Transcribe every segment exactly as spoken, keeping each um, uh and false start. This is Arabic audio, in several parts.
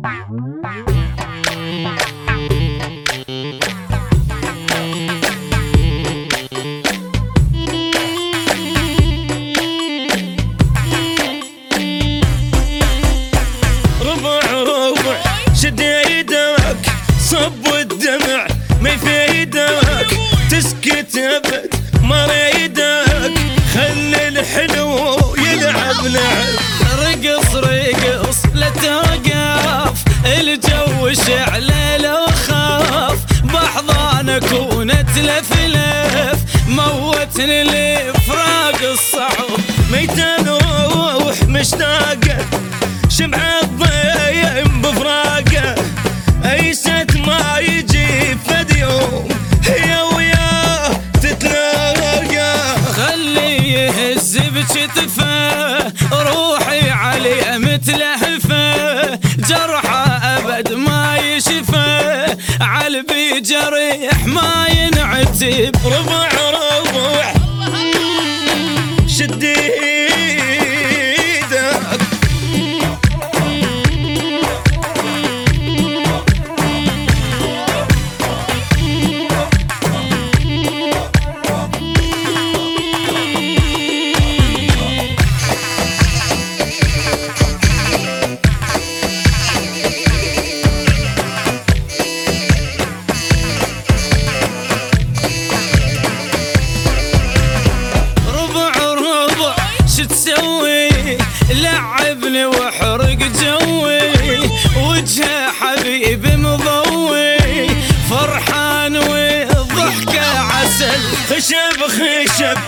شد ايدك صب الدمع ما يفيدك، تسكت ابد ما ريدك، خلي الحلو يلعب لعب. رقص رقص لا توقف، الجو شعل لو خاف، باحضانك ونتلفلف، موتني الافراق الصعب. ميت الروح مشتاقه، شمع الضيم بفراقه، ايست ما يجي فد يوم هي وياه تتلاقى. خلي يهز بكتفه، روحي عليه متلهفه، جرحه ابد ما يشفه، عالبي جريح ما ينعتب. ربع ربع شد ايدك، لعبني واحرق جوي، وجهه حبيبي مضوي، فرحان وضحكه عسل. خشب خشب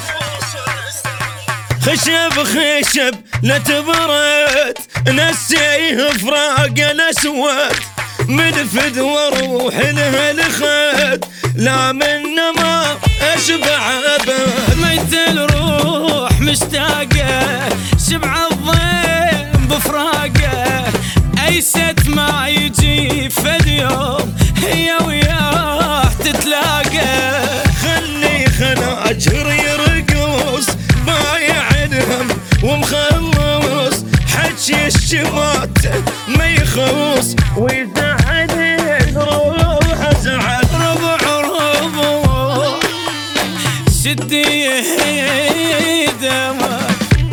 خشب خشب لا تبرد، نسيه فراق الاسود، منفد واروح لها الخد، لا من ما اشبع ابد. ميت الروح مشتاقه، شبع الضيم بفراقه، ايست ما يجي فد يوم هي وياه تتلاقى. خلي خناجر يرقص، بايع الهم ومخلص، حكي الشبات ما يخلص، ويزعل الروح زعل. ربع ربع شد يدمك،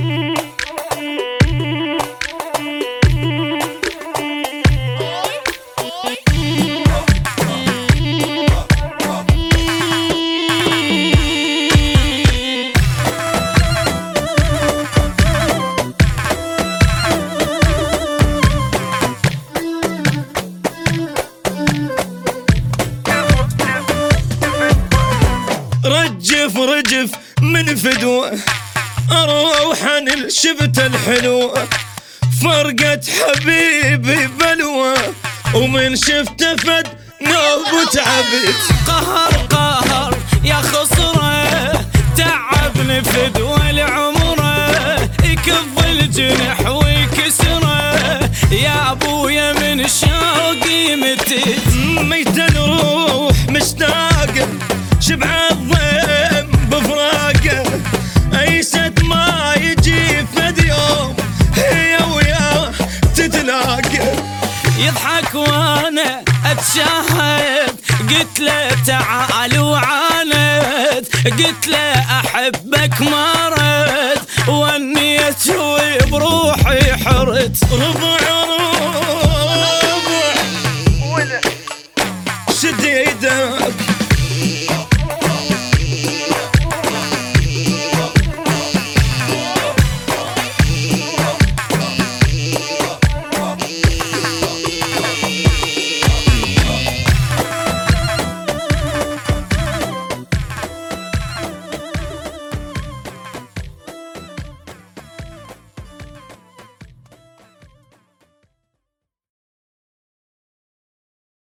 رجف رجف من فدوة، اروح عن الشبت الحلوة، فرقت حبيبي بلوى، ومن شفت فد نوب وتعبت. قهر قهر يا خسره، تعبني فدوى لعمره، يكف الجنح ويكسره، يا ابويا من شوقي متت. ميت الروح مشتاقه، شبع الضيم بفراقه، ايست ما يجي فد يوم هي وياه تتلاقى. يضحك وانا اتشاهد، قلت له تعال وعاند، قلت له احبك ما رد، والنيت وبروحي حرت. ربع